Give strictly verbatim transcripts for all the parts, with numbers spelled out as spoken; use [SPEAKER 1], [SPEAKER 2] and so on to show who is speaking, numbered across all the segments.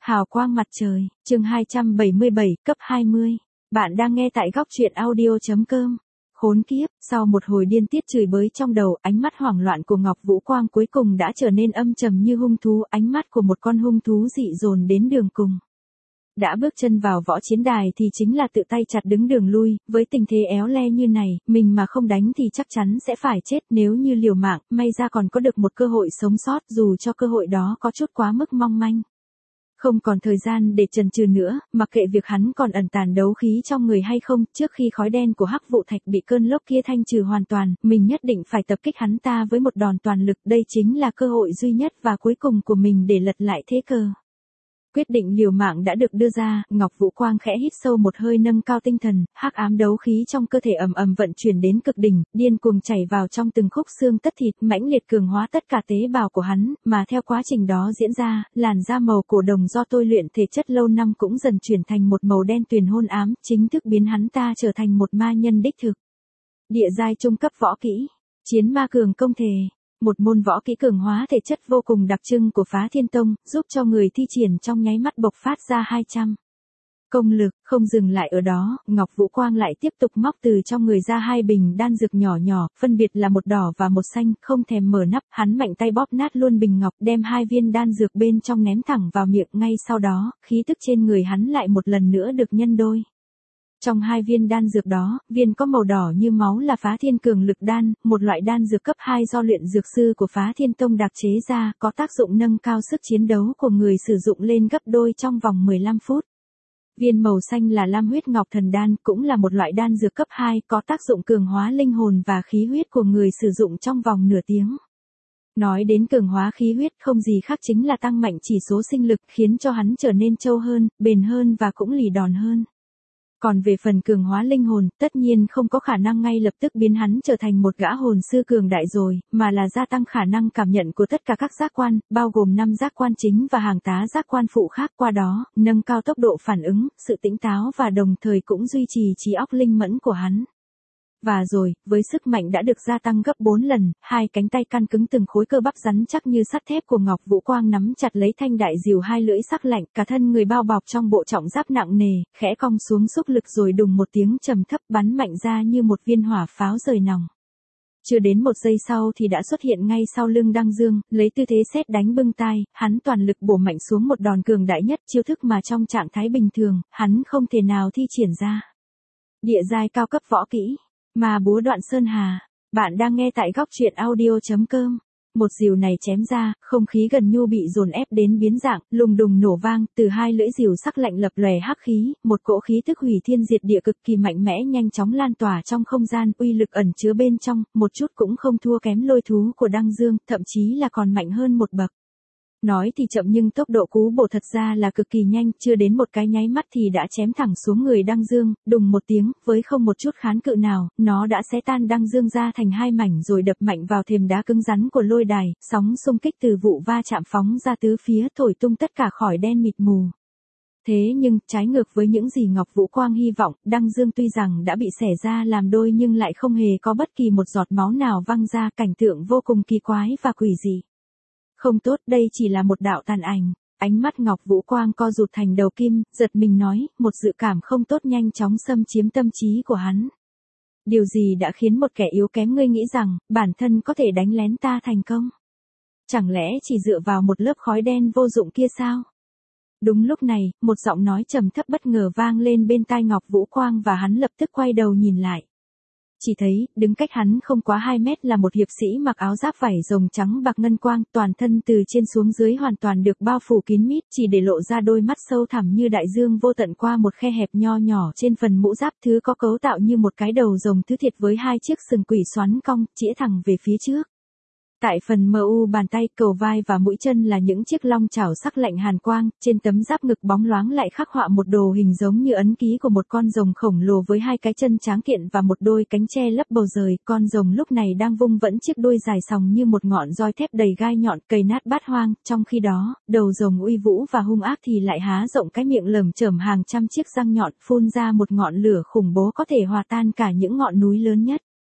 [SPEAKER 1] Hào quang mặt trời, chương hai trăm bảy mươi bảy, cấp hai mươi. Bạn đang nghe tại góc truyện audio.com. Khốn kiếp, sau một hồi điên tiết chửi bới trong đầu, ánh mắt hoảng loạn của Ngọc Vũ Quang cuối cùng đã trở nên âm trầm như hung thú, ánh mắt của một con hung thú dị dồn đến đường cùng. Đã bước chân vào võ chiến đài thì chính là tự tay chặt đứng đường lui, với tình thế éo le như này, mình mà không đánh thì chắc chắn sẽ phải chết, nếu như liều mạng, may ra còn có được một cơ hội sống sót, dù cho cơ hội đó có chút quá mức mong manh. Không còn thời gian để chần chừ nữa, mặc kệ việc hắn còn ẩn tàng đấu khí trong người hay không, trước khi khói đen của hắc vụ thạch bị cơn lốc kia thanh trừ hoàn toàn, mình nhất định phải tập kích hắn ta với một đòn toàn lực, đây chính là cơ hội duy nhất và cuối cùng của mình để lật lại thế cờ. Quyết định liều mạng đã được đưa ra, Ngọc Vũ Quang khẽ hít sâu một hơi nâng cao tinh thần, hắc ám đấu khí trong cơ thể ầm ầm vận chuyển đến cực đỉnh, điên cuồng chảy vào trong từng khúc xương tất thịt, mãnh liệt cường hóa tất cả tế bào của hắn, mà theo quá trình đó diễn ra, làn da màu cổ đồng do tôi luyện thể chất lâu năm cũng dần chuyển thành một màu đen tuyền hôn ám, chính thức biến hắn ta trở thành một ma nhân đích thực. Địa giai trung cấp võ kỹ, chiến ma cường công thể. Một môn võ kỹ cường hóa thể chất vô cùng đặc trưng của Phá Thiên Tông, giúp cho người thi triển trong nháy mắt bộc phát ra hai trăm công lực. Không dừng lại ở đó, Ngọc Vũ Quang lại tiếp tục móc từ trong người ra hai bình đan dược nhỏ nhỏ, phân biệt là một đỏ và một xanh, không thèm mở nắp, hắn mạnh tay bóp nát luôn bình ngọc, đem hai viên đan dược bên trong ném thẳng vào miệng, ngay sau đó, khí tức trên người hắn lại một lần nữa được nhân đôi. Trong hai viên đan dược đó, viên có màu đỏ như máu là Phá Thiên Cường Lực Đan, một loại đan dược cấp hai do luyện dược sư của Phá Thiên Tông đặc chế ra, có tác dụng nâng cao sức chiến đấu của người sử dụng lên gấp đôi trong vòng mười lăm phút. Viên màu xanh là Lam Huyết Ngọc Thần Đan, cũng là một loại đan dược cấp hai, có tác dụng cường hóa linh hồn và khí huyết của người sử dụng trong vòng nửa tiếng. Nói đến cường hóa khí huyết không gì khác chính là tăng mạnh chỉ số sinh lực, khiến cho hắn trở nên trâu hơn, bền hơn và cũng lì đòn hơn. Còn về phần cường hóa linh hồn, tất nhiên không có khả năng ngay lập tức biến hắn trở thành một gã hồn sư cường đại rồi, mà là gia tăng khả năng cảm nhận của tất cả các giác quan, bao gồm năm giác quan chính và hàng tá giác quan phụ khác, qua đó, nâng cao tốc độ phản ứng, sự tỉnh táo và đồng thời cũng duy trì trí óc linh mẫn của hắn. Và rồi, với sức mạnh đã được gia tăng gấp bốn lần, hai cánh tay căn cứng từng khối cơ bắp rắn chắc như sắt thép của Ngọc Vũ Quang nắm chặt lấy thanh đại diều hai lưỡi sắc lạnh, cả thân người bao bọc trong bộ trọng giáp nặng nề, khẽ cong xuống xúc lực rồi đùng một tiếng trầm thấp bắn mạnh ra như một viên hỏa pháo rời nòng. Chưa đến một giây sau thì đã xuất hiện ngay sau lưng Đăng Dương, lấy tư thế sét đánh bưng tai, hắn toàn lực bổ mạnh xuống một đòn cường đại nhất, chiêu thức mà trong trạng thái bình thường, hắn không thể nào thi triển ra. Địa giai cao cấp võ kỹ. Ma búa đoạn sơn hà. Bạn đang nghe tại góc truyện audio.com. Một dìu này chém ra, không khí gần như bị dồn ép đến biến dạng, lùng đùng nổ vang, từ hai lưỡi dìu sắc lạnh lập lòe hắc khí, một cỗ khí tức hủy thiên diệt địa cực kỳ mạnh mẽ nhanh chóng lan tỏa trong không gian, uy lực ẩn chứa bên trong, một chút cũng không thua kém lôi thú của Đăng Dương, thậm chí là còn mạnh hơn một bậc. Nói thì chậm nhưng tốc độ cú bổ thật ra là cực kỳ nhanh, chưa đến một cái nháy mắt thì đã chém thẳng xuống người Đăng Dương, đùng một tiếng, với không một chút kháng cự nào, nó đã xé tan Đăng Dương ra thành hai mảnh rồi đập mạnh vào thềm đá cứng rắn của lôi đài, sóng xung kích từ vụ va chạm phóng ra tứ phía thổi tung tất cả khỏi đen mịt mù. Thế nhưng, trái ngược với những gì Ngọc Vũ Quang hy vọng, Đăng Dương tuy rằng đã bị xẻ ra làm đôi nhưng lại không hề có bất kỳ một giọt máu nào văng ra, cảnh tượng vô cùng kỳ quái và quỷ dị. Không tốt, đây chỉ là một đạo tàn ảnh. Ánh mắt Ngọc Vũ Quang co rụt thành đầu kim, giật mình nói, một dự cảm không tốt nhanh chóng xâm chiếm tâm trí của hắn. Điều gì đã khiến một kẻ yếu kém ngươi nghĩ rằng, bản thân có thể đánh lén ta thành công? Chẳng lẽ chỉ dựa vào một lớp khói đen vô dụng kia sao? Đúng lúc này, một giọng nói trầm thấp bất ngờ vang lên bên tai Ngọc Vũ Quang và hắn lập tức quay đầu nhìn lại. Chỉ thấy, đứng cách hắn không quá hai mét là một hiệp sĩ mặc áo giáp vảy rồng trắng bạc ngân quang, toàn thân từ trên xuống dưới hoàn toàn được bao phủ kín mít, chỉ để lộ ra đôi mắt sâu thẳm như đại dương vô tận qua một khe hẹp nho nhỏ trên phần mũ giáp, thứ có cấu tạo như một cái đầu rồng thứ thiệt với hai chiếc sừng quỷ xoắn cong, chĩa thẳng về phía trước. Tại phần mờ u bàn tay, cầu vai và mũi chân là những chiếc long chảo sắc lạnh hàn quang, trên tấm giáp ngực bóng loáng lại khắc họa một đồ hình giống như ấn ký của một con rồng khổng lồ với hai cái chân tráng kiện và một đôi cánh che lấp bầu trời. Con rồng lúc này đang vung vẫn chiếc đuôi dài sòng như một ngọn roi thép đầy gai nhọn, cày nát bát hoang, trong khi đó, đầu rồng uy vũ và hung ác thì lại há rộng cái miệng lởm chởm hàng trăm chiếc răng nhọn, phun ra một ngọn lửa khủng bố có thể hòa tan cả những ngọn núi lớn nhất.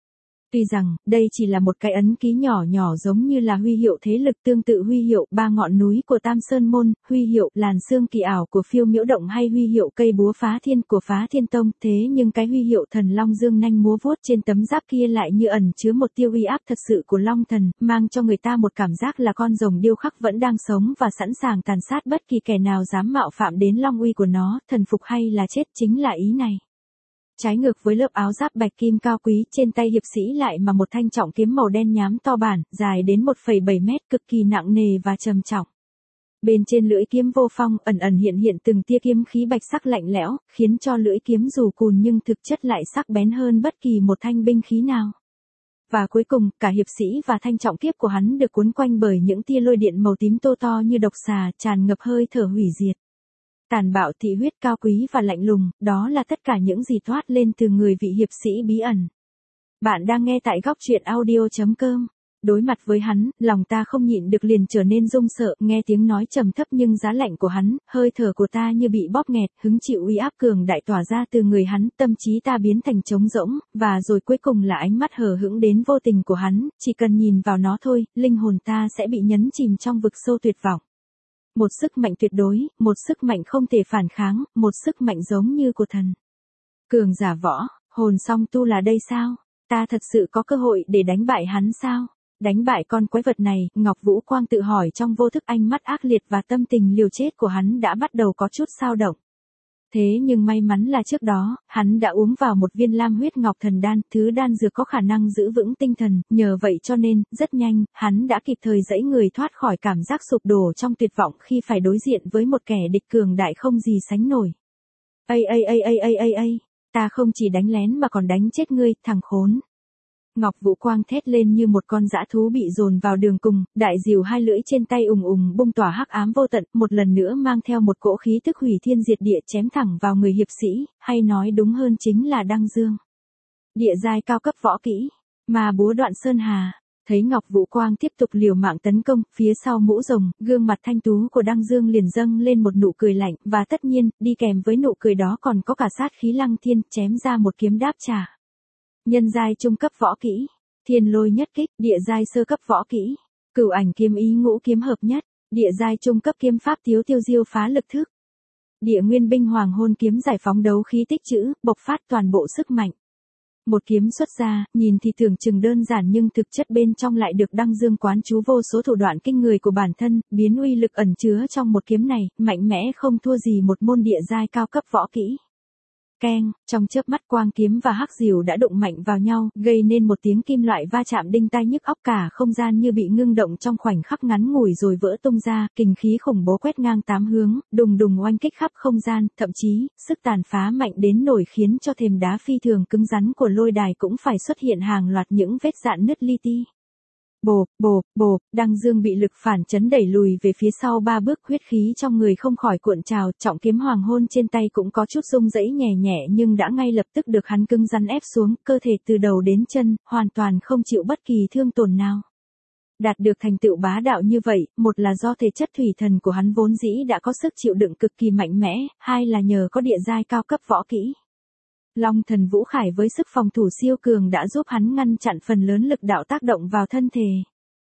[SPEAKER 1] Tuy rằng, đây chỉ là một cái ấn ký nhỏ nhỏ giống như là huy hiệu thế lực tương tự huy hiệu ba ngọn núi của Tam Sơn Môn, huy hiệu làn sương kỳ ảo của Phiêu Miễu Động hay huy hiệu cây búa phá thiên của Phá Thiên Tông, thế nhưng cái huy hiệu thần long dương nanh múa vuốt trên tấm giáp kia lại như ẩn chứa một tia uy áp thật sự của long thần, mang cho người ta một cảm giác là con rồng điêu khắc vẫn đang sống và sẵn sàng tàn sát bất kỳ kẻ nào dám mạo phạm đến long uy của nó, thần phục hay là chết chính là ý này. Trái ngược với lớp áo giáp bạch kim cao quý, trên tay hiệp sĩ lại mà một thanh trọng kiếm màu đen nhám to bản, dài đến một phẩy bảy mét, cực kỳ nặng nề và trầm trọng. Bên trên lưỡi kiếm vô phong ẩn ẩn hiện hiện từng tia kiếm khí bạch sắc lạnh lẽo, khiến cho lưỡi kiếm dù cùn nhưng thực chất lại sắc bén hơn bất kỳ một thanh binh khí nào. Và cuối cùng, cả hiệp sĩ và thanh trọng kiếp của hắn được cuốn quanh bởi những tia lôi điện màu tím tô to như độc xà, tràn ngập hơi thở hủy diệt. Tàn bạo thị huyết cao quý và lạnh lùng, đó là tất cả những gì thoát lên từ người vị hiệp sĩ bí ẩn. Bạn đang nghe tại góc truyện audio chấm com. Đối mặt với hắn, lòng ta không nhịn được liền trở nên run sợ, nghe tiếng nói trầm thấp nhưng giá lạnh của hắn, hơi thở của ta như bị bóp nghẹt, hứng chịu uy áp cường đại tỏa ra từ người hắn, tâm trí ta biến thành trống rỗng, và rồi cuối cùng là ánh mắt hờ hững đến vô tình của hắn, chỉ cần nhìn vào nó thôi, linh hồn ta sẽ bị nhấn chìm trong vực sâu tuyệt vọng. Một sức mạnh tuyệt đối, một sức mạnh không thể phản kháng, một sức mạnh giống như của thần. Cường giả võ, hồn song tu là đây sao? Ta thật sự có cơ hội để đánh bại hắn sao? Đánh bại con quái vật này, Ngọc Vũ Quang tự hỏi trong vô thức, ánh mắt ác liệt và tâm tình liều chết của hắn đã bắt đầu có chút xao động. Thế nhưng may mắn là trước đó, hắn đã uống vào một viên lam huyết ngọc thần đan, thứ đan dược có khả năng giữ vững tinh thần, nhờ vậy cho nên, rất nhanh, hắn đã kịp thời giãy người thoát khỏi cảm giác sụp đổ trong tuyệt vọng khi phải đối diện với một kẻ địch cường đại không gì sánh nổi. Ây ây ây ây ây ây ây, ta không chỉ đánh lén mà còn đánh chết ngươi, thằng khốn. Ngọc Vũ Quang thét lên như một con dã thú bị dồn vào đường cùng, đại diều hai lưỡi trên tay ùng ùng bung tỏa hắc ám vô tận, một lần nữa mang theo một cỗ khí tức hủy thiên diệt địa chém thẳng vào người hiệp sĩ, hay nói đúng hơn chính là Đăng Dương. Địa giai cao cấp võ kỹ, mà búa Đoạn Sơn Hà. Thấy Ngọc Vũ Quang tiếp tục liều mạng tấn công, phía sau mũ rồng, gương mặt thanh tú của Đăng Dương liền dâng lên một nụ cười lạnh, và tất nhiên, đi kèm với nụ cười đó còn có cả sát khí lăng thiên, chém ra một kiếm đáp trả. Nhân giai trung cấp võ kỹ, Thiên Lôi Nhất Kích, địa giai sơ cấp võ kỹ, Cửu Ảnh Kiếm Ý ngũ kiếm hợp nhất, địa giai trung cấp kiếm pháp Thiếu Tiêu Diêu phá lực thức. Địa Nguyên Binh Hoàng Hôn kiếm giải phóng đấu khí tích trữ, bộc phát toàn bộ sức mạnh. Một kiếm xuất ra, nhìn thì tưởng chừng đơn giản nhưng thực chất bên trong lại được Đăng Dương quán chú vô số thủ đoạn kinh người của bản thân, biến uy lực ẩn chứa trong một kiếm này, mạnh mẽ không thua gì một môn địa giai cao cấp võ kỹ. Keng, trong chớp mắt quang kiếm và hắc diều đã đụng mạnh vào nhau, gây nên một tiếng kim loại va chạm đinh tai nhức óc, cả không gian như bị ngưng động trong khoảnh khắc ngắn ngủi rồi vỡ tung ra, kình khí khủng bố quét ngang tám hướng, đùng đùng oanh kích khắp không gian, thậm chí, sức tàn phá mạnh đến nổi khiến cho thềm đá phi thường cứng rắn của lôi đài cũng phải xuất hiện hàng loạt những vết rạn nứt li ti. Bộp, bộp, bộp, Đăng Dương bị lực phản chấn đẩy lùi về phía sau ba bước, huyết khí trong người không khỏi cuộn trào, trọng kiếm hoàng hôn trên tay cũng có chút rung rẩy nhẹ nhẹ nhưng đã ngay lập tức được hắn cứng rắn ép xuống, cơ thể từ đầu đến chân, hoàn toàn không chịu bất kỳ thương tổn nào. Đạt được thành tựu bá đạo như vậy, một là do thể chất thủy thần của hắn vốn dĩ đã có sức chịu đựng cực kỳ mạnh mẽ, hai là nhờ có địa giai cao cấp võ kỹ. Long thần Vũ Khải với sức phòng thủ siêu cường đã giúp hắn ngăn chặn phần lớn lực đạo tác động vào thân thể.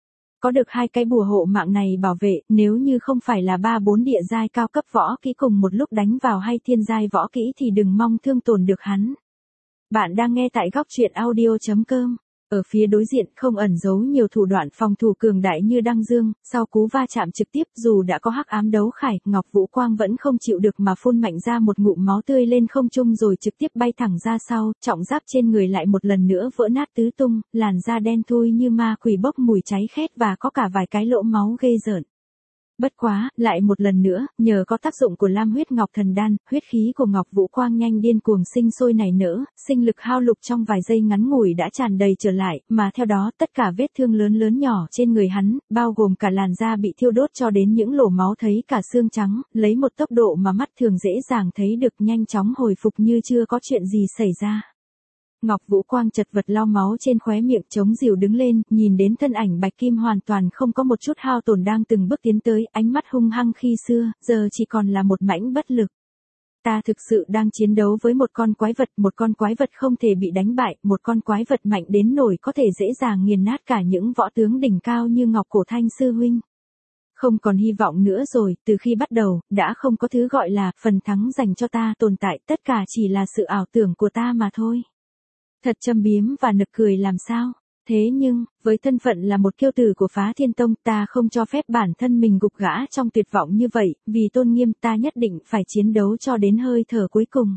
[SPEAKER 1] Có được hai cái bùa hộ mạng này bảo vệ, nếu như không phải là ba bốn địa giai cao cấp võ kỹ cùng một lúc đánh vào hay thiên giai võ kỹ thì đừng mong thương tổn được hắn. Bạn đang nghe tại góc truyện audio chấm com. Ở phía đối diện không ẩn giấu nhiều thủ đoạn phòng thủ cường đại như Đăng Dương, sau cú va chạm trực tiếp dù đã có hắc ám đấu khải, Ngọc Vũ Quang vẫn không chịu được mà phun mạnh ra một ngụm máu tươi lên không trung rồi trực tiếp bay thẳng ra sau, trọng giáp trên người lại một lần nữa vỡ nát tứ tung, làn da đen thui như ma quỷ bốc mùi cháy khét và có cả vài cái lỗ máu ghê rợn. Bất quá, lại một lần nữa, nhờ có tác dụng của Lam huyết ngọc thần đan, huyết khí của Ngọc Vũ Quang nhanh điên cuồng sinh sôi nảy nở, sinh lực hao lục trong vài giây ngắn ngủi đã tràn đầy trở lại, mà theo đó tất cả vết thương lớn lớn nhỏ trên người hắn, bao gồm cả làn da bị thiêu đốt cho đến những lỗ máu thấy cả xương trắng, lấy một tốc độ mà mắt thường dễ dàng thấy được nhanh chóng hồi phục như chưa có chuyện gì xảy ra. Ngọc Vũ Quang chật vật lau máu trên khóe miệng, chống dìu đứng lên, nhìn đến thân ảnh bạch kim hoàn toàn không có một chút hao tổn đang từng bước tiến tới, ánh mắt hung hăng khi xưa, giờ chỉ còn là một mảnh bất lực. Ta thực sự đang chiến đấu với một con quái vật, một con quái vật không thể bị đánh bại, một con quái vật mạnh đến nỗi có thể dễ dàng nghiền nát cả những võ tướng đỉnh cao như Ngọc Cổ Thanh sư huynh. Không còn hy vọng nữa rồi, từ khi bắt đầu, đã không có thứ gọi là phần thắng dành cho ta tồn tại, tất cả chỉ là sự ảo tưởng của ta mà thôi. Thật châm biếm và nực cười làm sao? Thế nhưng, với thân phận là một kiêu tử của Phá Thiên Tông, ta không cho phép bản thân mình gục ngã trong tuyệt vọng như vậy, vì tôn nghiêm ta nhất định phải chiến đấu cho đến hơi thở cuối cùng.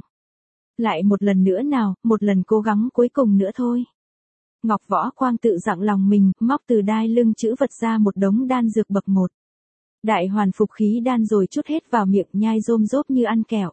[SPEAKER 1] Lại một lần nữa nào, một lần cố gắng cuối cùng nữa thôi. Ngọc Võ Quang tự dặn lòng mình, móc từ đai lưng chữ vật ra một đống đan dược bậc một. Đại hoàn phục khí đan rồi chút hết vào miệng, nhai rôm rốp như ăn kẹo.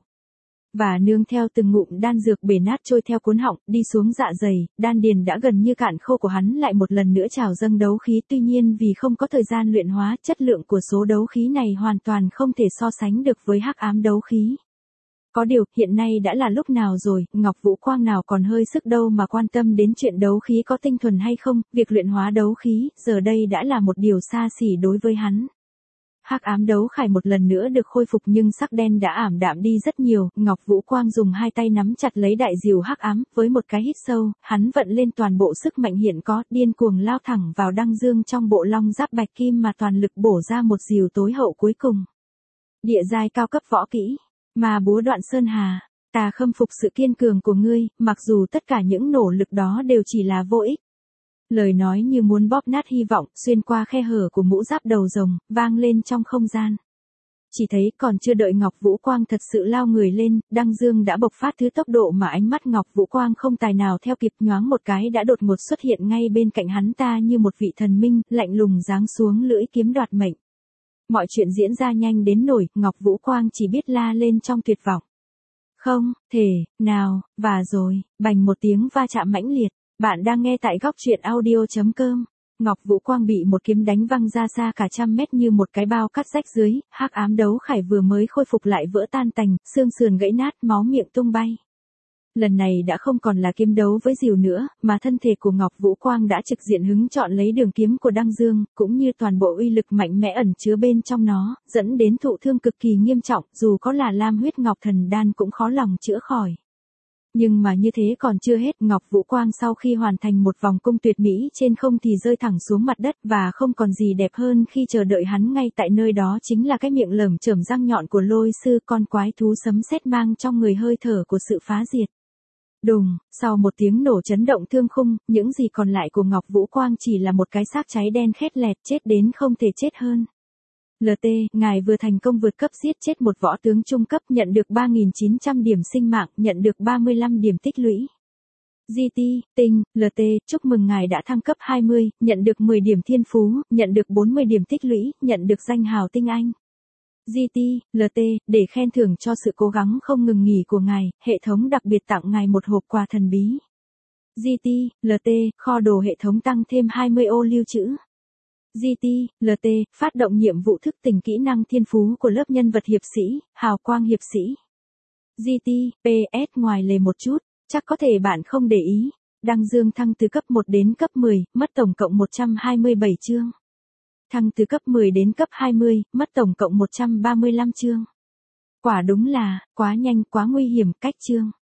[SPEAKER 1] Và nương theo từng ngụm đan dược bể nát trôi theo cuốn họng, đi xuống dạ dày, đan điền đã gần như cạn khô của hắn lại một lần nữa trào dâng đấu khí, tuy nhiên vì không có thời gian luyện hóa, chất lượng của số đấu khí này hoàn toàn không thể so sánh được với hắc ám đấu khí. Có điều, hiện nay đã là lúc nào rồi, Ngọc Vũ Quang nào còn hơi sức đâu mà quan tâm đến chuyện đấu khí có tinh thuần hay không, việc luyện hóa đấu khí, giờ đây đã là một điều xa xỉ đối với hắn. Hắc ám đấu khải một lần nữa được khôi phục nhưng sắc đen đã ảm đạm đi rất nhiều, Ngọc Vũ Quang dùng hai tay nắm chặt lấy đại diều hắc ám, với một cái hít sâu, hắn vận lên toàn bộ sức mạnh hiện có, điên cuồng lao thẳng vào Đăng Dương trong bộ long giáp bạch kim mà toàn lực bổ ra một diều tối hậu cuối cùng. Địa giai cao cấp võ kỹ, mà búa Đoạn Sơn Hà, ta khâm phục sự kiên cường của ngươi, mặc dù tất cả những nỗ lực đó đều chỉ là vô ích. Lời nói như muốn bóp nát hy vọng, xuyên qua khe hở của mũ giáp đầu rồng, vang lên trong không gian. Chỉ thấy còn chưa đợi Ngọc Vũ Quang thật sự lao người lên, Đăng Dương đã bộc phát thứ tốc độ mà ánh mắt Ngọc Vũ Quang không tài nào theo kịp, nhoáng một cái đã đột ngột xuất hiện ngay bên cạnh hắn ta như một vị thần minh, lạnh lùng giáng xuống lưỡi kiếm đoạt mệnh. Mọi chuyện diễn ra nhanh đến nỗi, Ngọc Vũ Quang chỉ biết la lên trong tuyệt vọng. Không, thể, nào, và rồi, bành một tiếng va chạm mãnh liệt. Bạn đang nghe tại góc truyện audio chấm com. Ngọc Vũ Quang bị một kiếm đánh văng ra xa cả trăm mét như một cái bao cắt rách dưới, hắc ám đấu khải vừa mới khôi phục lại vỡ tan tành, xương sườn gãy nát, máu miệng tung bay. Lần này đã không còn là kiếm đấu với diều nữa, mà thân thể của Ngọc Vũ Quang đã trực diện hứng chọn lấy đường kiếm của Đăng Dương, cũng như toàn bộ uy lực mạnh mẽ ẩn chứa bên trong nó, dẫn đến thụ thương cực kỳ nghiêm trọng, dù có là Lam Huyết Ngọc Thần Đan cũng khó lòng chữa khỏi. Nhưng mà như thế còn chưa hết, Ngọc Vũ Quang sau khi hoàn thành một vòng cung tuyệt mỹ trên không thì rơi thẳng xuống mặt đất, và không còn gì đẹp hơn khi chờ đợi hắn ngay tại nơi đó chính là cái miệng lởm chởm răng nhọn của Lôi Sư, con quái thú sấm sét mang trong người hơi thở của sự phá diệt. Đùng, sau một tiếng nổ chấn động thương khung, những gì còn lại của Ngọc Vũ Quang chỉ là một cái xác cháy đen khét lẹt, chết đến không thể chết hơn. lờ tê, ngài vừa thành công vượt cấp giết chết một võ tướng trung cấp, nhận được ba nghìn chín trăm điểm sinh mạng, nhận được ba mươi lăm điểm tích lũy. giê tê, tinh, lờ tê, chúc mừng ngài đã thăng cấp hai mươi, nhận được mười điểm thiên phú, nhận được bốn mươi điểm tích lũy, nhận được danh hào tinh anh. giê tê, lờ tê, để khen thưởng cho sự cố gắng không ngừng nghỉ của ngài, hệ thống đặc biệt tặng ngài một hộp quà thần bí. giê tê, lờ tê, kho đồ hệ thống tăng thêm hai mươi ô lưu trữ. giê tê, lờ tê, phát động nhiệm vụ thức tỉnh kỹ năng thiên phú của lớp nhân vật hiệp sĩ, hào quang hiệp sĩ. giê tê, pê ét ngoài lề một chút, chắc có thể bạn không để ý. Đăng Dương thăng từ cấp một đến cấp mười, mất tổng cộng một trăm hai mươi bảy chương. Thăng từ cấp mười đến cấp hai mươi, mất tổng cộng một trăm ba mươi lăm chương. Quả đúng là, quá nhanh, quá nguy hiểm, cách chương.